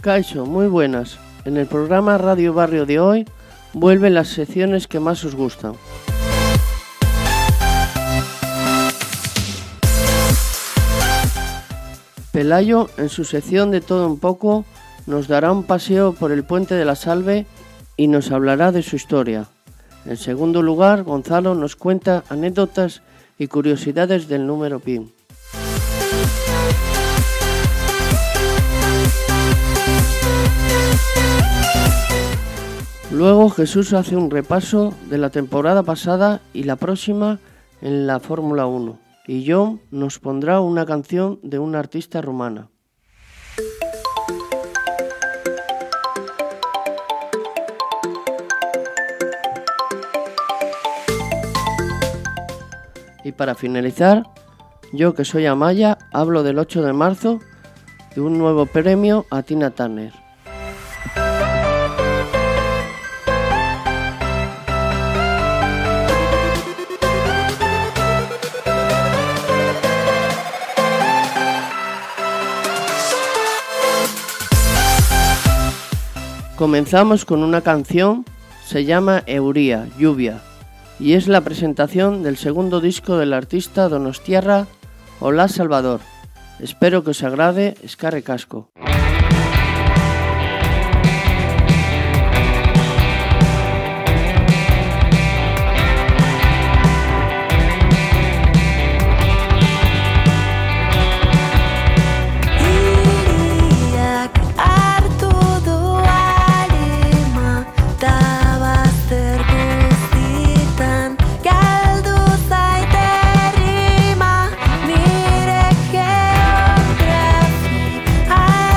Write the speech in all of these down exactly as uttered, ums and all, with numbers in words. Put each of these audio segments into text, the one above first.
Kaixo, muy buenas. En el programa Radio Barrio de hoy vuelven las secciones que más os gustan. Pelayo, en su sección de todo un poco, nos dará un paseo por el Puente de la Salve y nos hablará de su historia. En segundo lugar, Gonzalo nos cuenta anécdotas y curiosidades del número pi. Luego Jesús hace un repaso de la temporada pasada y la próxima en la Fórmula uno. Y John nos pondrá una canción de una artista rumana. Y para finalizar, yo que soy Amaya, hablo del ocho de marzo de un nuevo premio a Tina Turner. Comenzamos con una canción, se llama Euría, Lluvia, y es la presentación del segundo disco del artista donostiarra Olaz Salvador. Espero que os agrade, eskerrik asko. I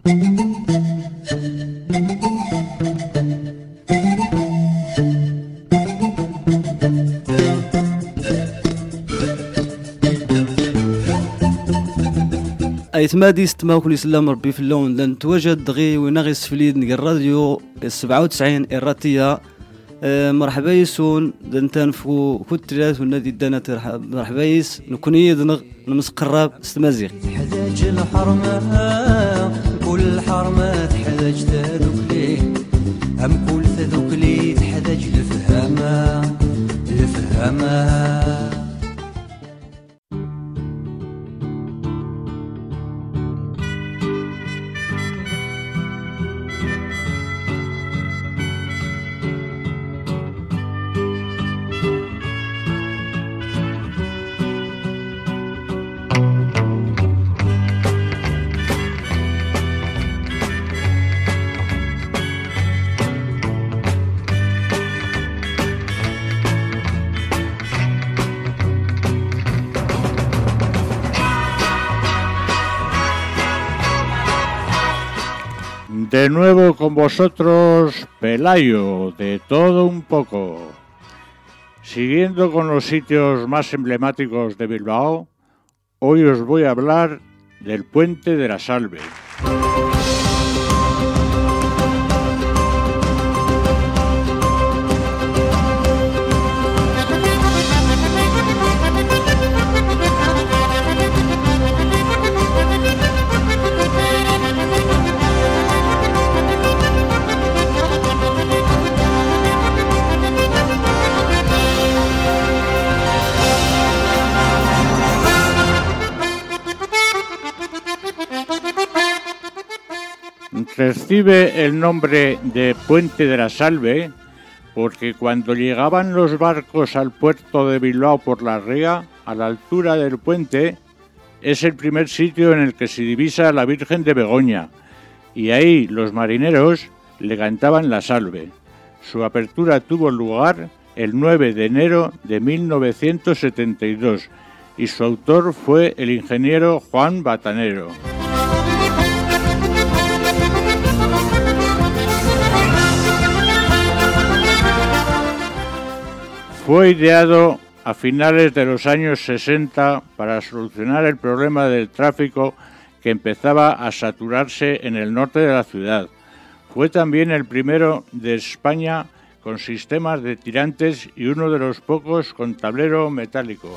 ايتمادي ستما كل سلام ربي في اللون لن تواجد غي ونغي سفليد نقل الراديو سبعة وتسعين إراتية. أه مرحبا يسون دنتنفو كتلات والنادي دانات مرحبا يس نكوني دنغ نمسقرب استمازيغ حداج الحرمة كل الحرمة تحداج تذوكلي هم كل تذوكلي تحداج لفهمة لفهمة. De nuevo con vosotros, Pelayo, de todo un poco. Siguiendo con los sitios más emblemáticos de Bilbao, hoy os voy a hablar del Puente de la Salve. Recibe el nombre de Puente de la Salve porque cuando llegaban los barcos al puerto de Bilbao por la Ría, a la altura del puente, es el primer sitio en el que se divisa la Virgen de Begoña, y ahí los marineros le cantaban la salve. Su apertura tuvo lugar el nueve de enero de mil novecientos setenta y dos y su autor fue el ingeniero Juan Batanero. Fue ideado a finales de los años sesenta para solucionar el problema del tráfico que empezaba a saturarse en el norte de la ciudad. Fue también el primero de España con sistemas de tirantes y uno de los pocos con tablero metálico.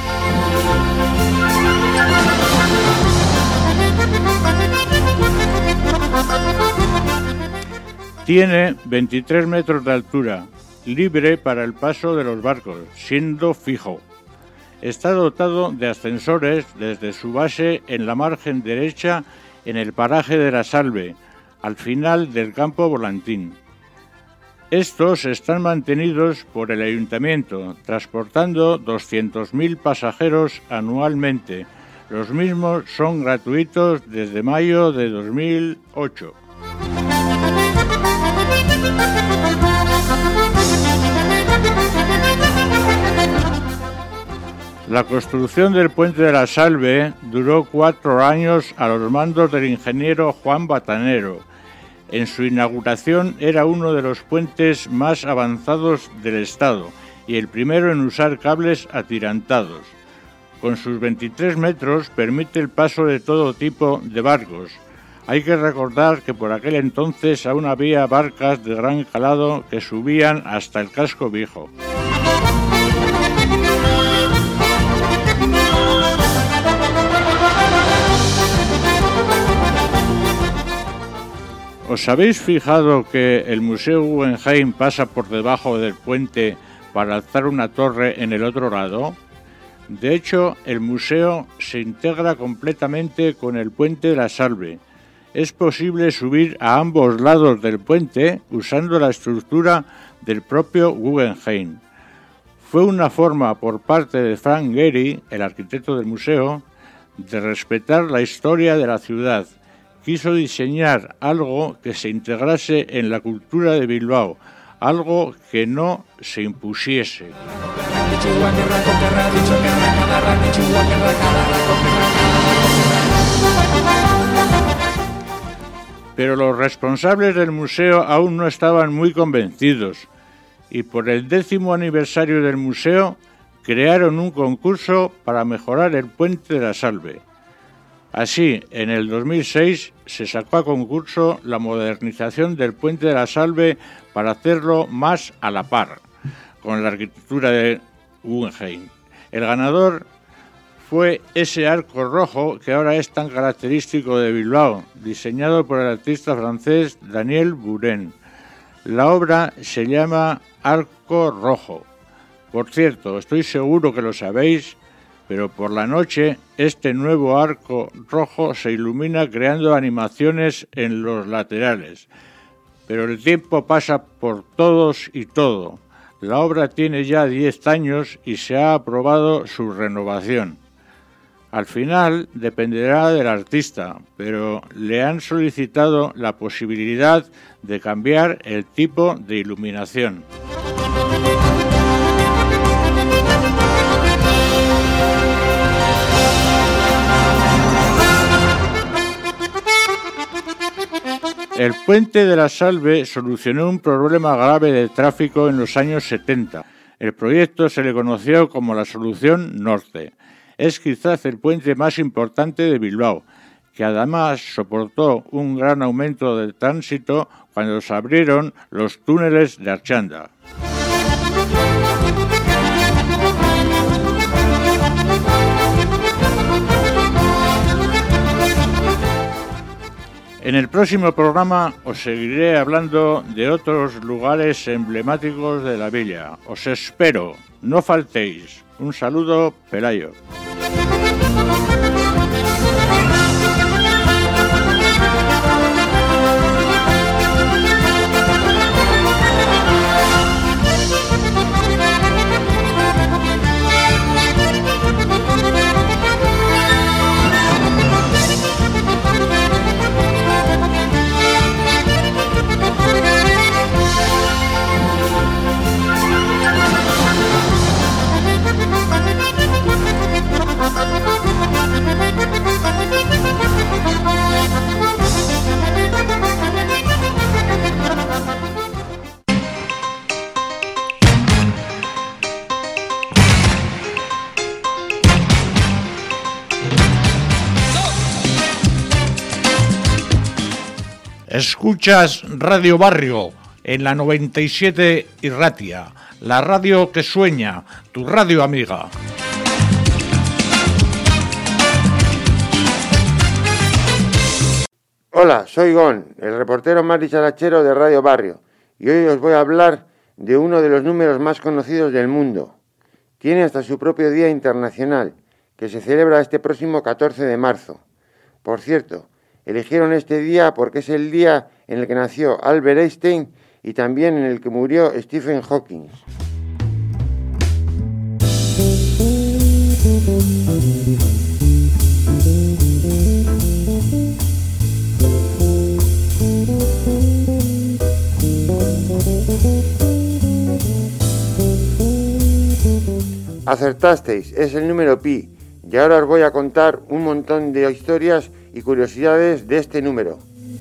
Tiene veintitrés metros de altura, libre para el paso de los barcos, siendo fijo. Está dotado de ascensores desde su base en la margen derecha en el paraje de la Salve, al final del campo Volantín. Estos están mantenidos por el ayuntamiento, transportando doscientos mil pasajeros anualmente. Los mismos son gratuitos desde mayo de dos mil ocho. La construcción del Puente de la Salve duró cuatro años a los mandos del ingeniero Juan Batanero. En su inauguración era uno de los puentes más avanzados del Estado y el primero en usar cables atirantados. Con sus veintitrés metros permite el paso de todo tipo de barcos. Hay que recordar que por aquel entonces aún había barcas de gran calado que subían hasta el casco viejo. ¿Os habéis fijado que el Museo Guggenheim pasa por debajo del puente para alzar una torre en el otro lado? De hecho, el museo se integra completamente con el Puente de la Salve. Es posible subir a ambos lados del puente usando la estructura del propio Guggenheim. Fue una forma por parte de Frank Gehry, el arquitecto del museo, de respetar la historia de la ciudad. Quiso diseñar algo que se integrase en la cultura de Bilbao, algo que no se impusiese. Pero los responsables del museo aún no estaban muy convencidos y por el décimo aniversario del museo crearon un concurso para mejorar el puente de la Salve. Así, en el dos mil seis se sacó a concurso la modernización del puente de la Salve para hacerlo más a la par con la arquitectura de Guggenheim. El ganador fue ese arco rojo que ahora es tan característico de Bilbao, diseñado por el artista francés Daniel Buren. La obra se llama Arco Rojo. Por cierto, estoy seguro que lo sabéis, pero por la noche este nuevo arco rojo se ilumina creando animaciones en los laterales. Pero el tiempo pasa por todos y todo. La obra tiene ya diez años y se ha aprobado su renovación. Al final dependerá del artista, pero le han solicitado la posibilidad de cambiar el tipo de iluminación. El puente de la Salve solucionó un problema grave de tráfico en los años setenta. El proyecto se le conoció como la Solución Norte. Es quizás el puente más importante de Bilbao, que además soportó un gran aumento del tránsito cuando se abrieron los túneles de Archanda. En el próximo programa os seguiré hablando de otros lugares emblemáticos de la villa. Os espero, no faltéis. Un saludo, Pelayo. Escuchas Radio Barrio en la noventa y siete Irratia, la radio que sueña, tu radio amiga. Hola, soy Gon, el reportero más dicharachero de Radio Barrio, y hoy os voy a hablar de uno de los números más conocidos del mundo. Tiene hasta su propio Día Internacional, que se celebra este próximo catorce de marzo. Por cierto, eligieron este día porque es el día en el que nació Albert Einstein y también en el que murió Stephen Hawking. Acertasteis, es el número pi, y ahora os voy a contar un montón de historias y curiosidades de este número.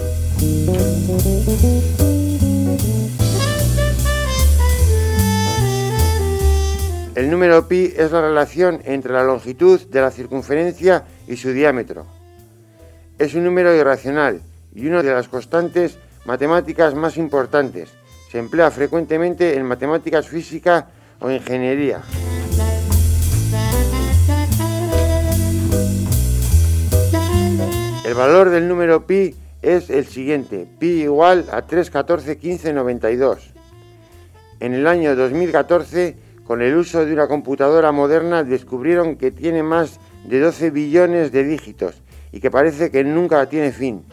El número pi es la relación entre la longitud de la circunferencia y su diámetro. Es un número irracional y una de las constantes matemáticas más importantes. Se emplea frecuentemente en matemáticas física o ingeniería. El valor del número pi es el siguiente: pi igual a tres, catorce, quince, noventa y dos. En el año dos mil catorce, con el uso de una computadora moderna, descubrieron que tiene más de doce billones de dígitos y que parece que nunca tiene fin.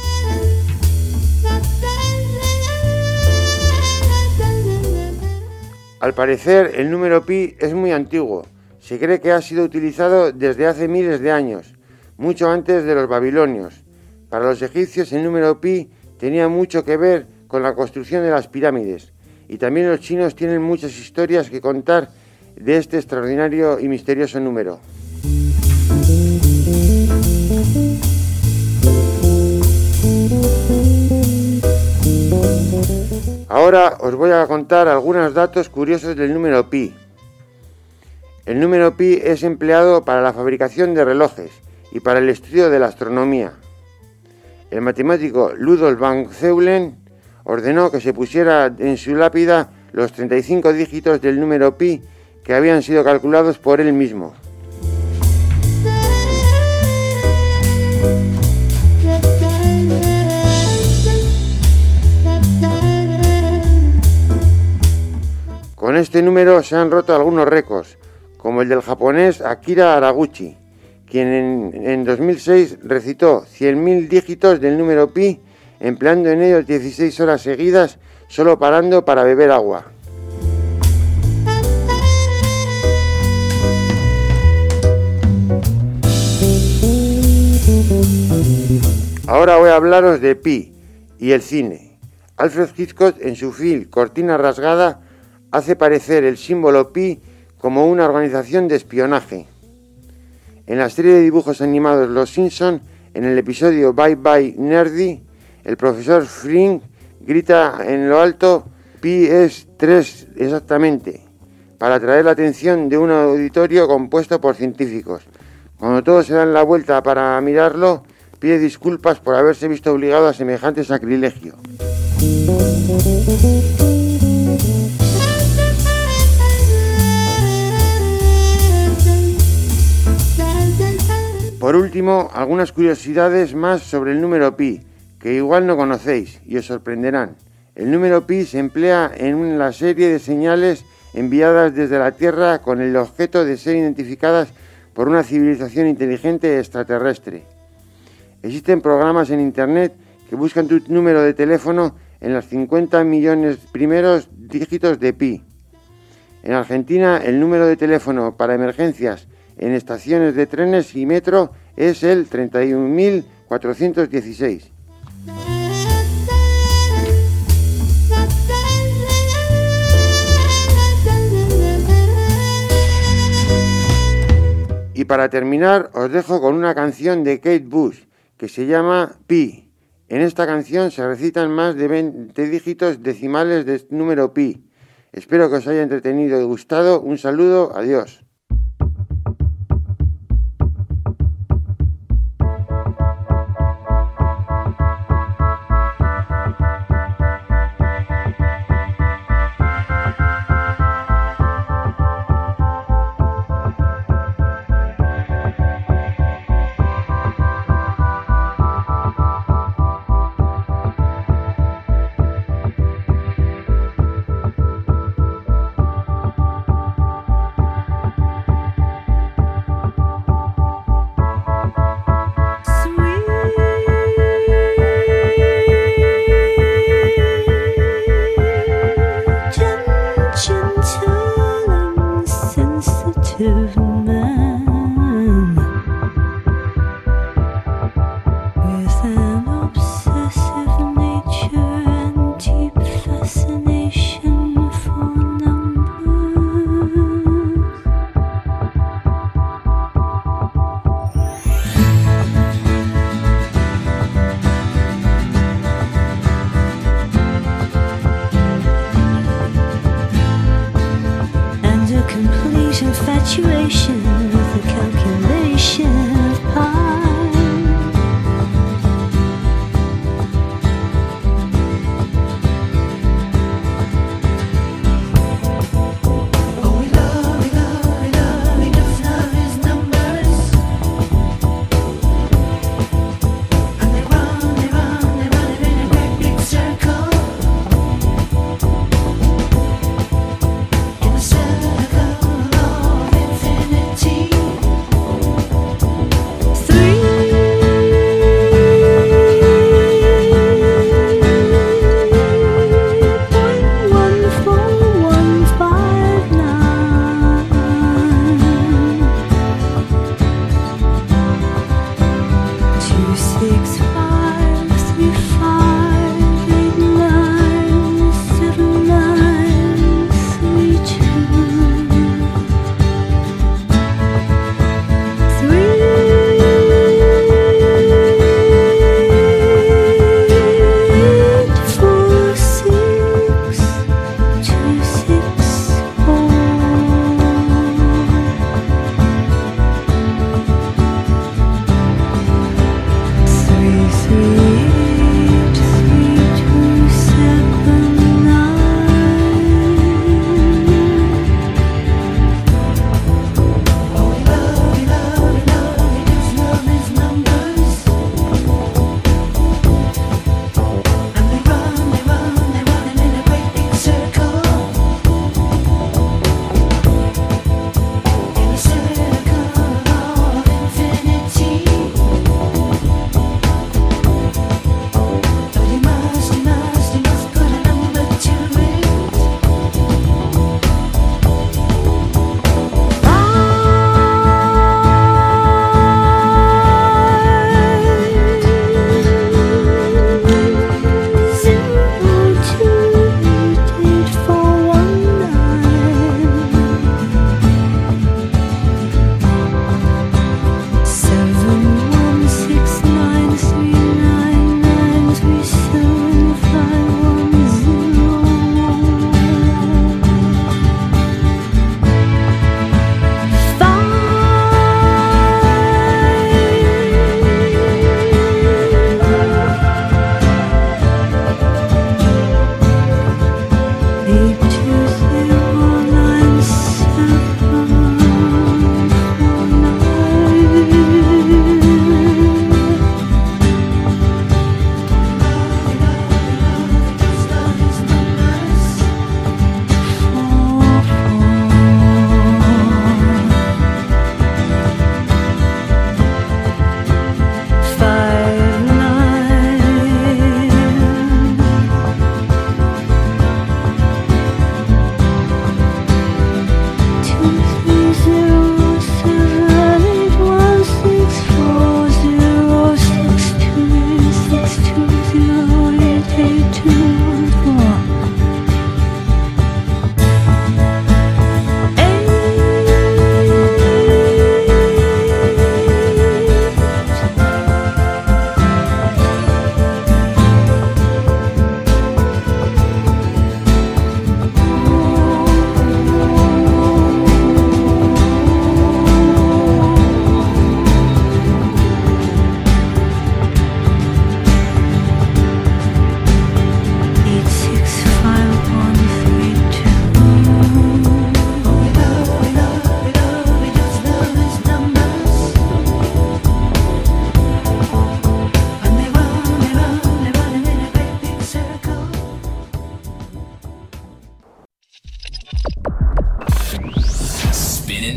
Al parecer, el número pi es muy antiguo. Se cree que ha sido utilizado desde hace miles de años, mucho antes de los babilonios. Para los egipcios el número pi tenía mucho que ver con la construcción de las pirámides, y también los chinos tienen muchas historias que contar de este extraordinario y misterioso número. Ahora os voy a contar algunos datos curiosos del número pi. El número pi es empleado para la fabricación de relojes y para el estudio de la astronomía. El matemático Rudolf van Zeulen ordenó que se pusiera en su lápida los treinta y cinco dígitos del número pi que habían sido calculados por él mismo. Con este número se han roto algunos récords, como el del japonés Akira Haraguchi, quien en, en dos mil seis recitó cien mil dígitos del número pi, empleando en ellos dieciséis horas seguidas, solo parando para beber agua. Ahora voy a hablaros de pi y el cine. Alfred Hitchcock, en su film Cortina rasgada, hace parecer el símbolo pi como una organización de espionaje. En la serie de dibujos animados Los Simpson, en el episodio Bye Bye Nerdy, el profesor Frink grita en lo alto: pi es tres exactamente, para atraer la atención de un auditorio compuesto por científicos. Cuando todos se dan la vuelta para mirarlo, pide disculpas por haberse visto obligado a semejante sacrilegio. Por último, algunas curiosidades más sobre el número pi, que igual no conocéis y os sorprenderán. El número pi se emplea en una serie de señales enviadas desde la Tierra con el objeto de ser identificadas por una civilización inteligente extraterrestre. Existen programas en Internet que buscan tu número de teléfono en los cincuenta millones primeros dígitos de pi. En Argentina, el número de teléfono para emergencias en estaciones de trenes y metro es el treinta y un mil cuatrocientos dieciséis. Y para terminar, os dejo con una canción de Kate Bush que se llama Pi. En esta canción se recitan más de veinte dígitos decimales del número pi. Espero que os haya entretenido y gustado. Un saludo, adiós. Infatuation with the calculation of pi. Oh, we love, we love, we love, enough love is numbers. And they run, they run, they run it in a great big circle. In a circle of infinity.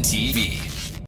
T V.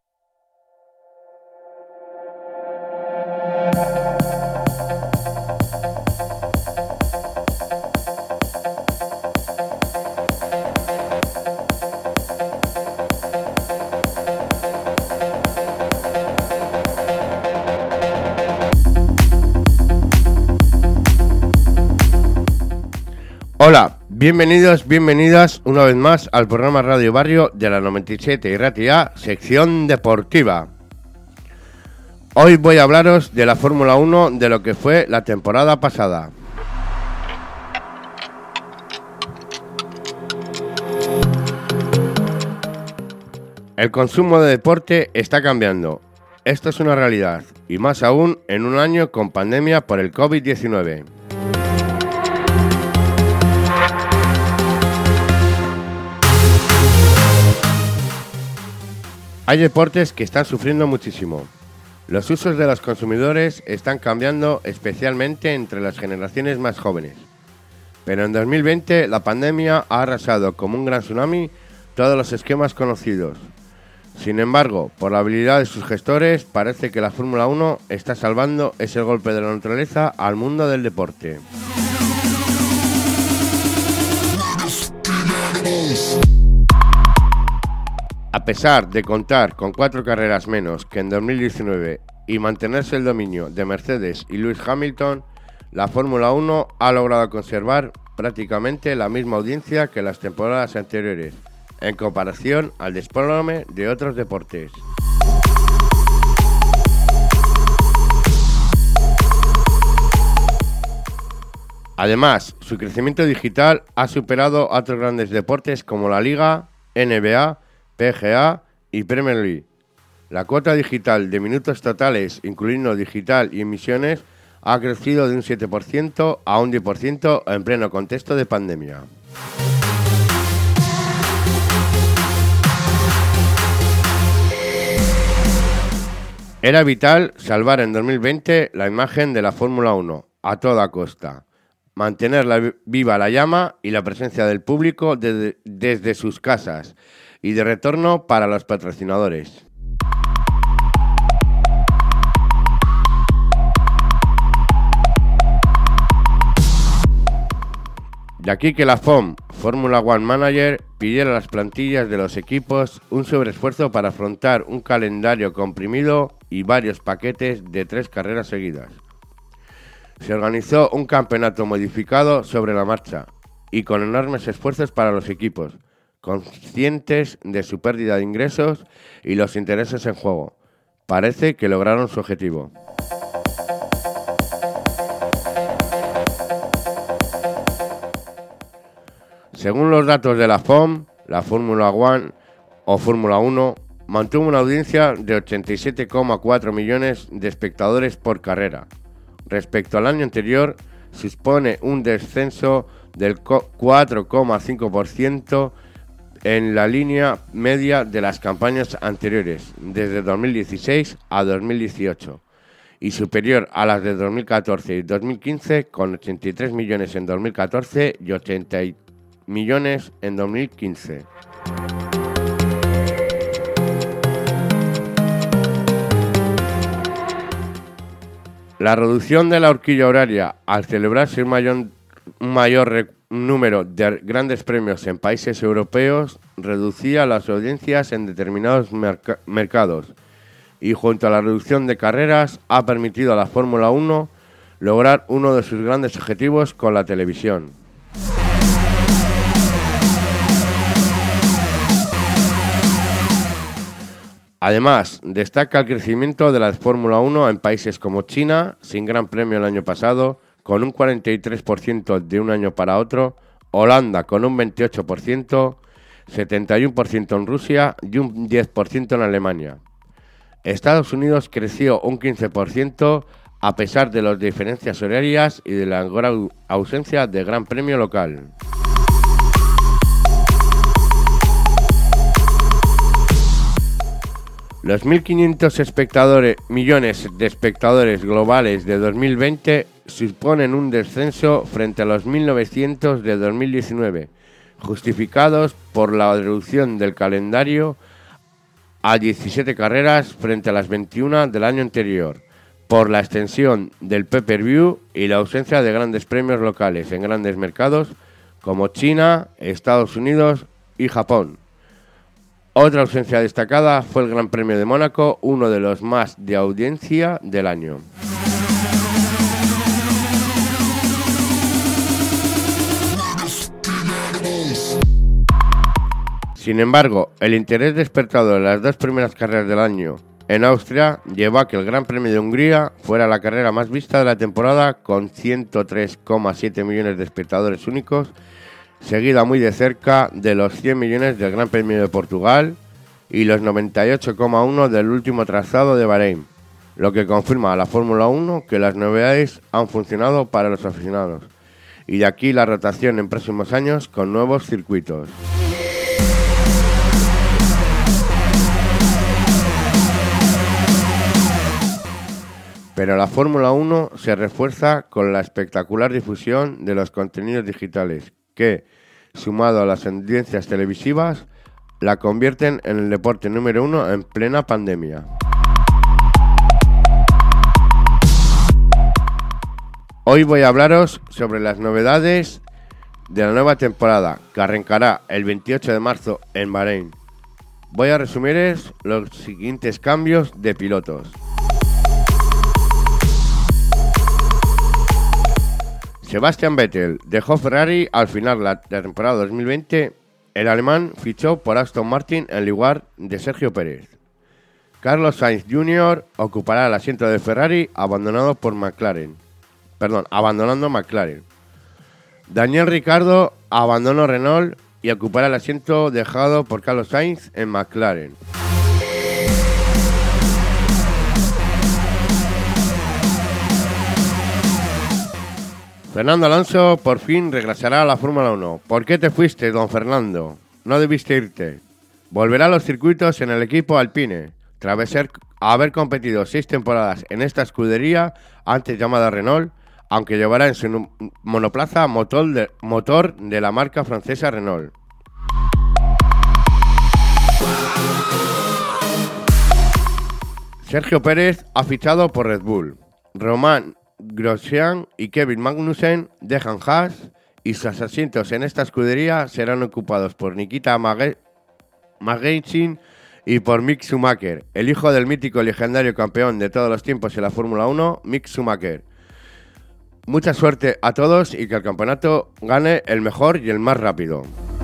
Hola, bienvenidos, bienvenidas una vez más al programa Radio Barrio de la noventa y siete y Ratia, sección deportiva. Hoy voy a hablaros de la Fórmula uno de lo que fue la temporada pasada. El consumo de deporte está cambiando. Esto es una realidad, y más aún en un año con pandemia por el COVID diecinueve. Hay deportes que están sufriendo muchísimo. Los usos de los consumidores están cambiando, especialmente entre las generaciones más jóvenes. Pero en dos mil veinte la pandemia ha arrasado como un gran tsunami todos los esquemas conocidos. Sin embargo, por la habilidad de sus gestores, parece que la Fórmula uno está salvando ese golpe de la naturaleza al mundo del deporte. A pesar de contar con cuatro carreras menos que en dos mil diecinueve y mantenerse el dominio de Mercedes y Lewis Hamilton, la Fórmula uno ha logrado conservar prácticamente la misma audiencia que las temporadas anteriores, en comparación al desplome de otros deportes. Además, su crecimiento digital ha superado a otros grandes deportes como la Liga, N B A, P G A y Premier League. La cuota digital de minutos totales, incluyendo digital y emisiones, ha crecido de un siete por ciento a un diez por ciento en pleno contexto de pandemia. Era vital salvar en dos mil veinte la imagen de la Fórmula uno a toda costa, mantener la, viva la llama y la presencia del público de, desde sus casas, y de retorno para los patrocinadores. De aquí que la F O M, Formula One Manager, pidiera a las plantillas de los equipos un sobreesfuerzo para afrontar un calendario comprimido y varios paquetes de tres carreras seguidas. Se organizó un campeonato modificado sobre la marcha y con enormes esfuerzos para los equipos, conscientes de su pérdida de ingresos y los intereses en juego. Parece que lograron su objetivo. Según los datos de la F O M, la Fórmula One o Fórmula uno mantuvo una audiencia de ochenta y siete coma cuatro millones de espectadores por carrera. Respecto al año anterior, supone un descenso del cuatro coma cinco por ciento en la línea media de las campañas anteriores, desde dos mil dieciséis a dos mil dieciocho, y superior a las de dos mil catorce y dos mil quince, con ochenta y tres millones en dos mil catorce y ochenta millones en dos mil quince. La reducción de la horquilla horaria al celebrarse un mayor, un mayor número de grandes premios en países europeos reducía las audiencias en determinados merc- mercados y junto a la reducción de carreras ha permitido a la Fórmula uno lograr uno de sus grandes objetivos con la televisión. Además, destaca el crecimiento de la Fórmula uno en países como China, sin gran premio el año pasado, con un cuarenta y tres por ciento de un año para otro, Holanda con un veintiocho por ciento, setenta y uno por ciento en Rusia y un diez por ciento en Alemania. Estados Unidos creció un quince por ciento a pesar de las diferencias horarias y de la gran ausencia de gran premio local. Los mil quinientos espectadores, millones de espectadores globales de dos mil veinte suponen un descenso frente a los mil novecientos de dos mil diecinueve, justificados por la reducción del calendario a diecisiete carreras frente a las veintiuna del año anterior, por la extensión del pay-per-view y la ausencia de grandes premios locales en grandes mercados como China, Estados Unidos y Japón. Otra ausencia destacada fue el Gran Premio de Mónaco, uno de los más de audiencia del año. Sin embargo, el interés despertado en las dos primeras carreras del año en Austria llevó a que el Gran Premio de Hungría fuera la carrera más vista de la temporada, con ciento tres coma siete millones de espectadores únicos, seguida muy de cerca de los cien millones del Gran Premio de Portugal y los noventa y ocho coma uno del último trazado de Bahrein, lo que confirma a la Fórmula uno que las novedades han funcionado para los aficionados, y de aquí la rotación en próximos años con nuevos circuitos. Pero la Fórmula uno se refuerza con la espectacular difusión de los contenidos digitales que, sumado a las audiencias televisivas, la convierten en el deporte número uno en plena pandemia. Hoy voy a hablaros sobre las novedades de la nueva temporada, que arrancará el veintiocho de marzo en Bahrein. Voy a resumirles los siguientes cambios de pilotos. Sebastian Vettel dejó Ferrari al final de la temporada dos mil veinte. El alemán fichó por Aston Martin en lugar de Sergio Pérez. Carlos Sainz junior ocupará el asiento de Ferrari abandonado por McLaren. Perdón, abandonando McLaren. Daniel Ricciardo abandonó Renault y ocupará el asiento dejado por Carlos Sainz en McLaren. Fernando Alonso por fin regresará a la Fórmula uno. ¿Por qué te fuiste, don Fernando? No debiste irte. Volverá a los circuitos en el equipo Alpine, tras ser, haber competido seis temporadas en esta escudería, antes llamada Renault, aunque llevará en su monoplaza motor de, motor de la marca francesa Renault. Sergio Pérez ha fichado por Red Bull. Romain Grosjean y Kevin Magnussen dejan Haas y sus asientos en esta escudería serán ocupados por Nikita Mazepin y por Mick Schumacher, el hijo del mítico y legendario campeón de todos los tiempos en la Fórmula uno, Mick Schumacher. Mucha suerte a todos y que el campeonato gane el mejor y el más rápido.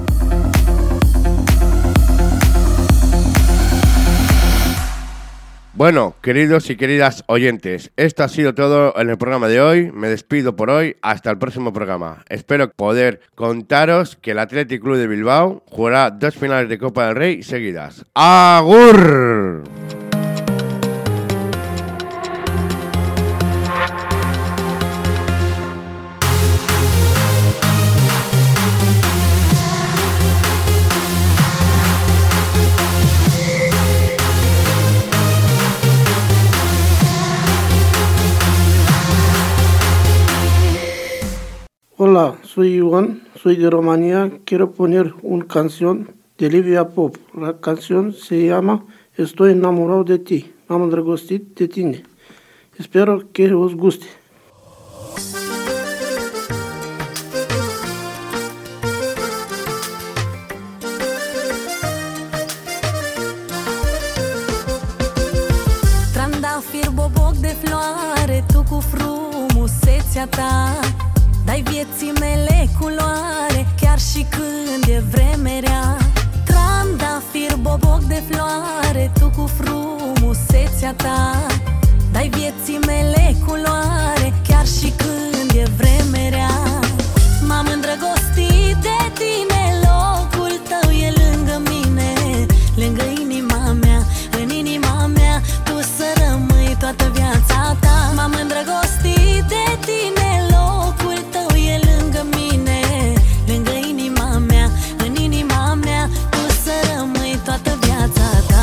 Bueno, queridos y queridas oyentes, esto ha sido todo en el programa de hoy. Me despido por hoy, hasta el próximo programa. Espero poder contaros que el Athletic Club de Bilbao jugará dos finales de Copa del Rey seguidas. ¡Agur! Hola, soy Iván, soy de Rumanía. Quiero poner una canción de Livia Pop. La canción se llama Estoy enamorado de ti. M-am îndrăgostit de tine. Espero que os guste. Trandafir, boboc de floare, tu cu frumusețea ta dai vieții mele culoare, chiar și când e vreme rea. Trandafir, boboc de floare, tu cu frumusețea ta dai vieții mele culoare, chiar și când e vreme rea. M-am îndrăgostit de tine, locul tău e lângă mine, lângă inima mea, în inima mea, tu să rămâi toată viața ta. M-am îndrăgostit de tine, locul tău e lângă mine, lângă inima mea, în inima mea, tu să rămâi toată viața ta.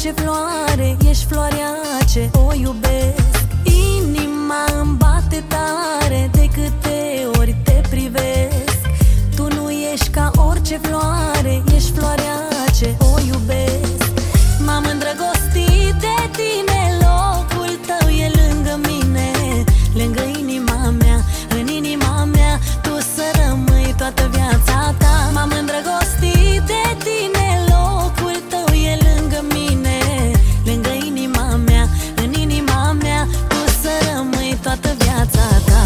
orice floare, ești floarea ce o iubesc. Inima îmi bate tare de câte ori te privesc. Tu nu ești ca orice floare, ești floarea ce o iubesc. M-am îndrăgostit de tine, locul tău e lângă mine, lângă inima mea, în inima mea, tu să rămâi toată viața ta. M-am îndrăgostit de tine, locul tău e lângă mine, lângă inima mea, în inima mea, tu să rămâi toată viața ta.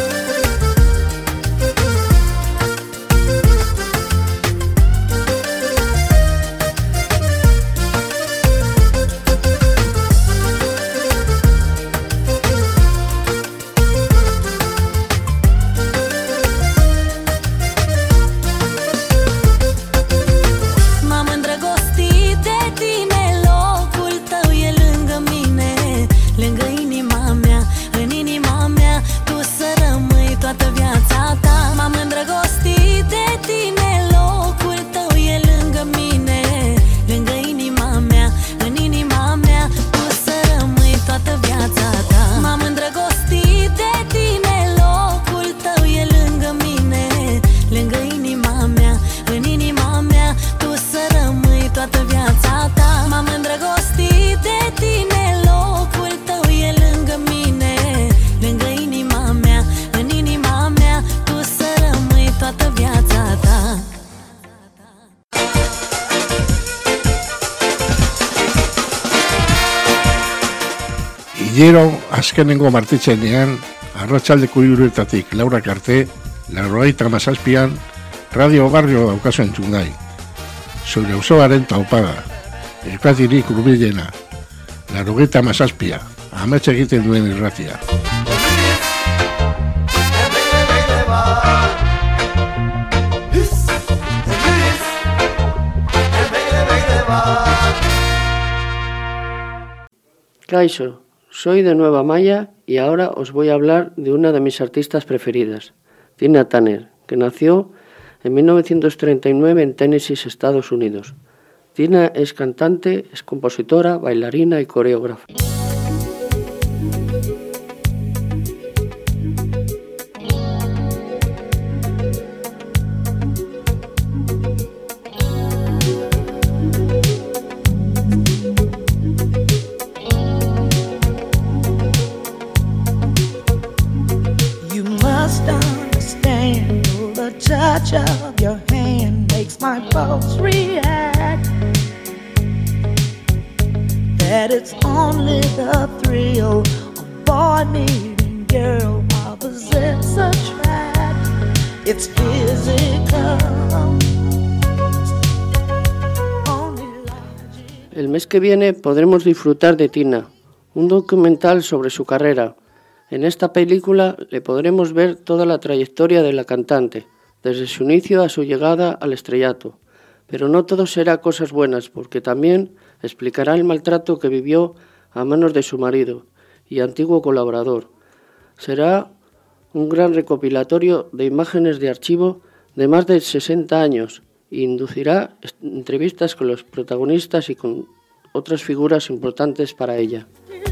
Hilero azkenengo martitzenean, arratsaldeko hiruetatik laurak arte, laurogeita hamazazpian, Radio Barrio daukazu entzungai. Zure osoaren taupada, irratirik hurbilena, laurogeita hamazazpia, amets egiten duen irratia. Kaixo, soy de Nueva Maya y ahora os voy a hablar de una de mis artistas preferidas, Tina Turner, que nació en mil novecientos treinta y nueve en Tennessee, Estados Unidos. Tina es cantante, es compositora, bailarina y coreógrafa. Touch of your hand makes my pulse react. That it's only the thrill of boy meeting girl opposites attract. It's physical. El mes que viene podremos disfrutar de Tina, un documental sobre su carrera. En esta película le podremos ver toda la trayectoria de la cantante, desde su inicio a su llegada al estrellato. Pero no todo será cosas buenas, porque también explicará el maltrato que vivió a manos de su marido y antiguo colaborador. Será un gran recopilatorio de imágenes de archivo de más de sesenta años e inducirá entrevistas con los protagonistas y con otras figuras importantes para ella.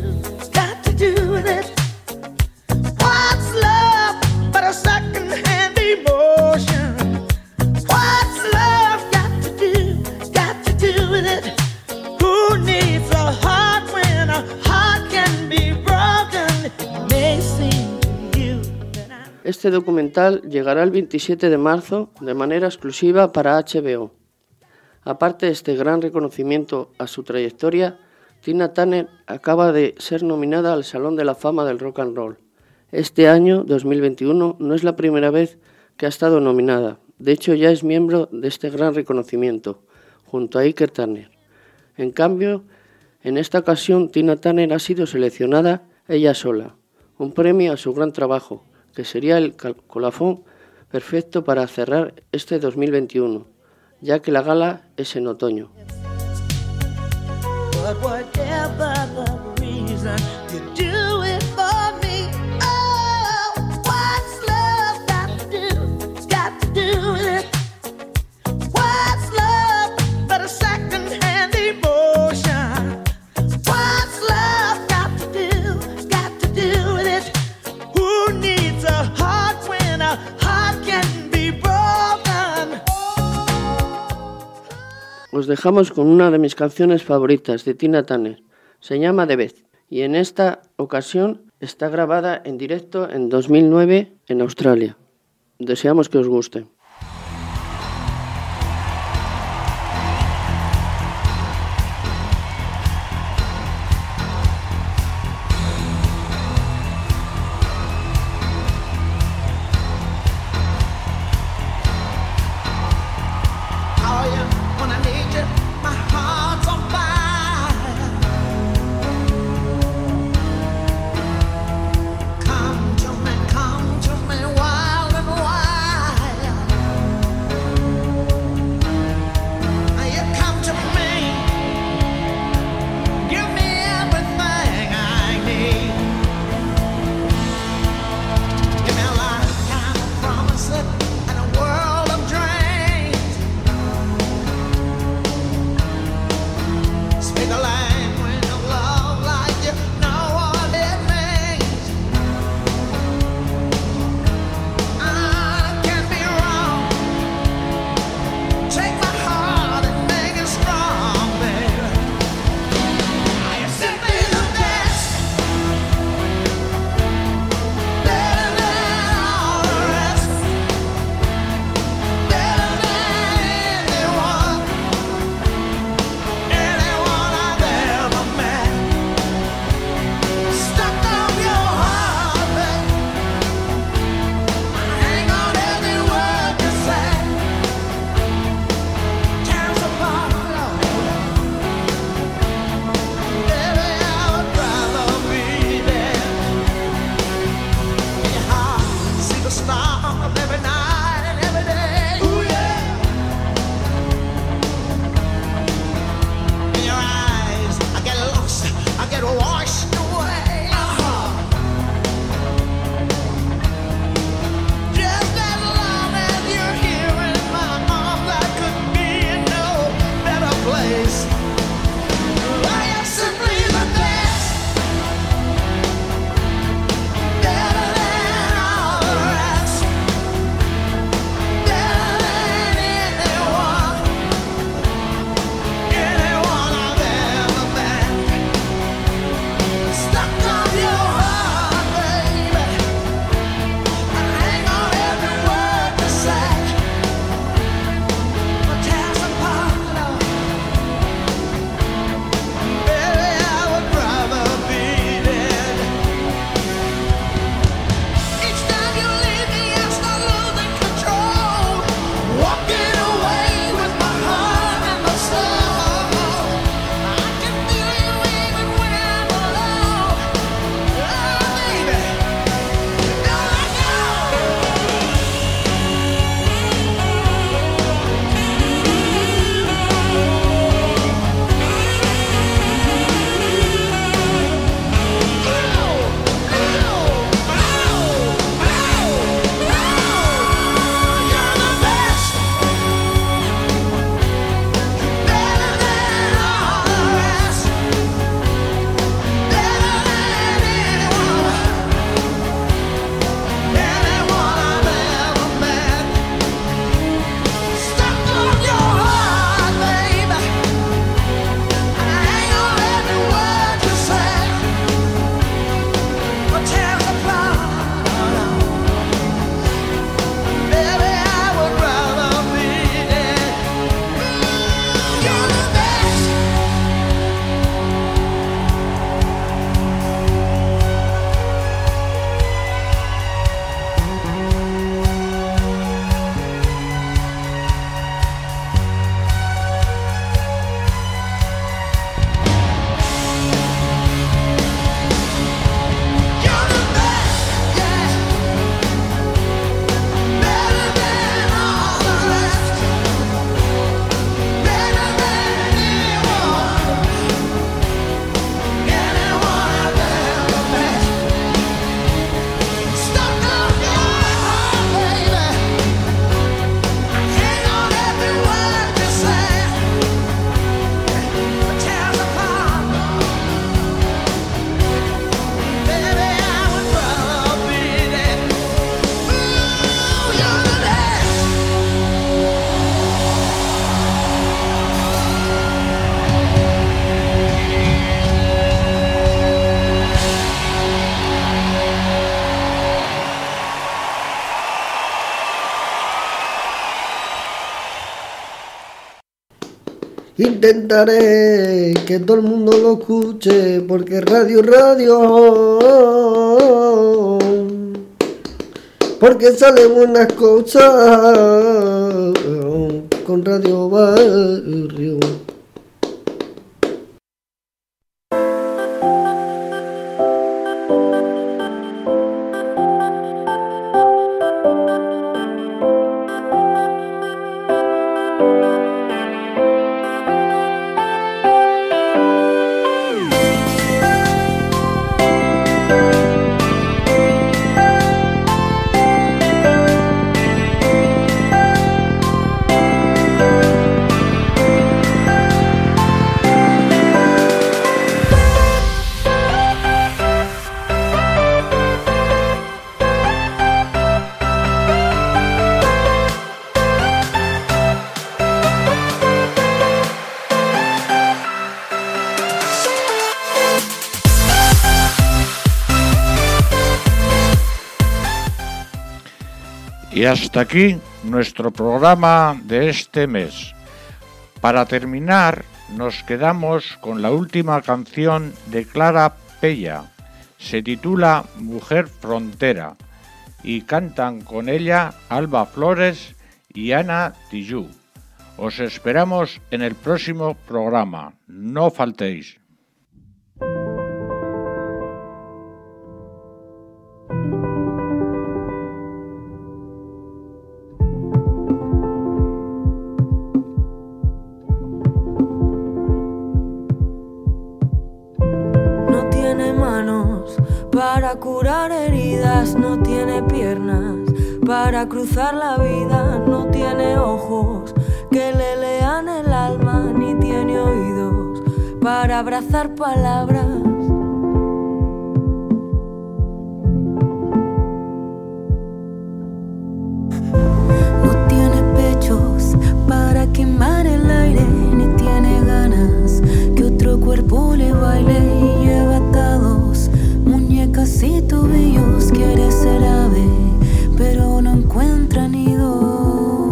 Este documental llegará el veintisiete de marzo de manera exclusiva para H B O. Aparte de este gran reconocimiento a su trayectoria, Tina Turner acaba de ser nominada al Salón de la Fama del Rock and Roll. Este año, dos mil veintiuno, no es la primera vez que ha estado nominada. De hecho, ya es miembro de este gran reconocimiento, junto a Ike Turner. En cambio, en esta ocasión, Tina Turner ha sido seleccionada ella sola, un premio a su gran trabajo, que sería el colofón perfecto para cerrar este dos mil veintiuno, ya que la gala es en otoño. What's love but a second-hand emotion? os dejamos con una de mis canciones favoritas de Tina Turner. Se llama The Best y en esta ocasión está grabada en directo en dos mil nueve en Australia. Deseamos que os guste. intentaré que todo el mundo lo escuche, porque radio, radio, porque salen buenas cosas con Radio Barrio. Y hasta aquí nuestro programa de este mes. Para terminar, nos quedamos con la última canción de Clara Pella. Se titula Mujer Frontera y cantan con ella Alba Flores y Ana Tijoux. Os esperamos en el próximo programa. No faltéis. Para curar heridas, no tiene piernas. Para cruzar la vida, no tiene ojos que le lean el alma, ni tiene oídos para abrazar palabras. No tiene pechos para quemar el aire, ni tiene ganas que otro cuerpo le baile, y lleva atados muñecas y tobillos. Quiere ser ave, pero no encuentra nido.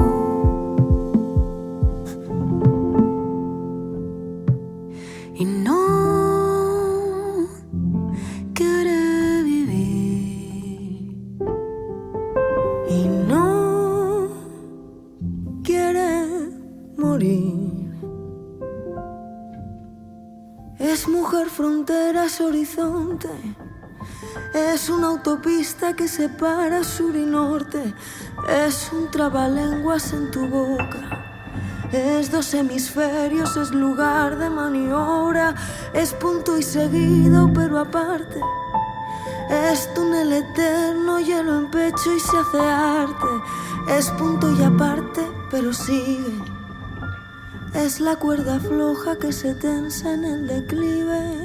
Y no quiere vivir. Y no quiere morir. Es mujer frontera, es horizonte. Es una autopista que separa sur y norte. Es un trabalenguas en tu boca. Es dos hemisferios, es lugar de maniobra. Es punto y seguido, pero aparte. Es túnel eterno, hielo en pecho y se hace arte. Es punto y aparte, pero sigue. Es la cuerda floja que se tensa en el declive.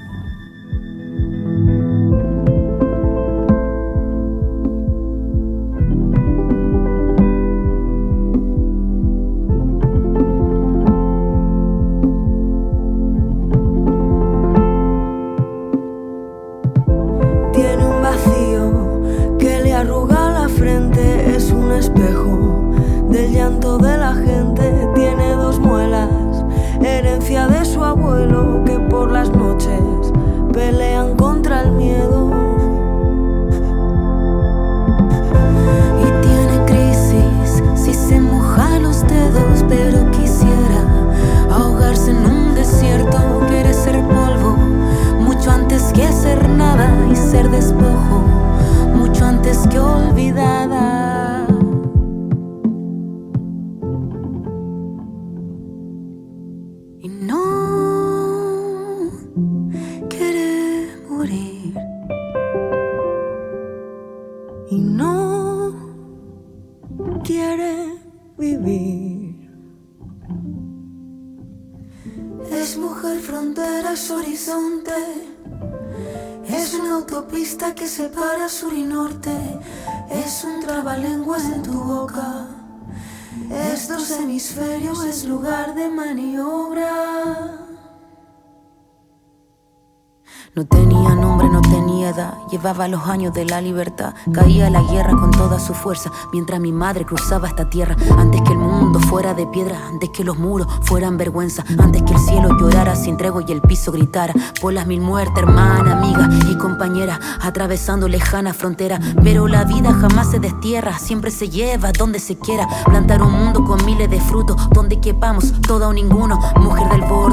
Que separa sur y norte. Es un trabalenguas en tu boca. Es dos hemisferios, es lugar de maniobra. No tenía nombre, no tenía edad, llevaba los años de la libertad. Caía la guerra con toda su fuerza, mientras mi madre cruzaba esta tierra. Antes que el mundo fuera de piedra, antes que los muros fueran vergüenza, antes que el cielo llorara sin tregua y el piso gritara por las mil muertes, hermana, amiga y compañera, atravesando lejana frontera. Pero la vida jamás se destierra, siempre se lleva donde se quiera. Plantar un mundo con miles de frutos, donde quepamos todo o ninguno. Mujer del borde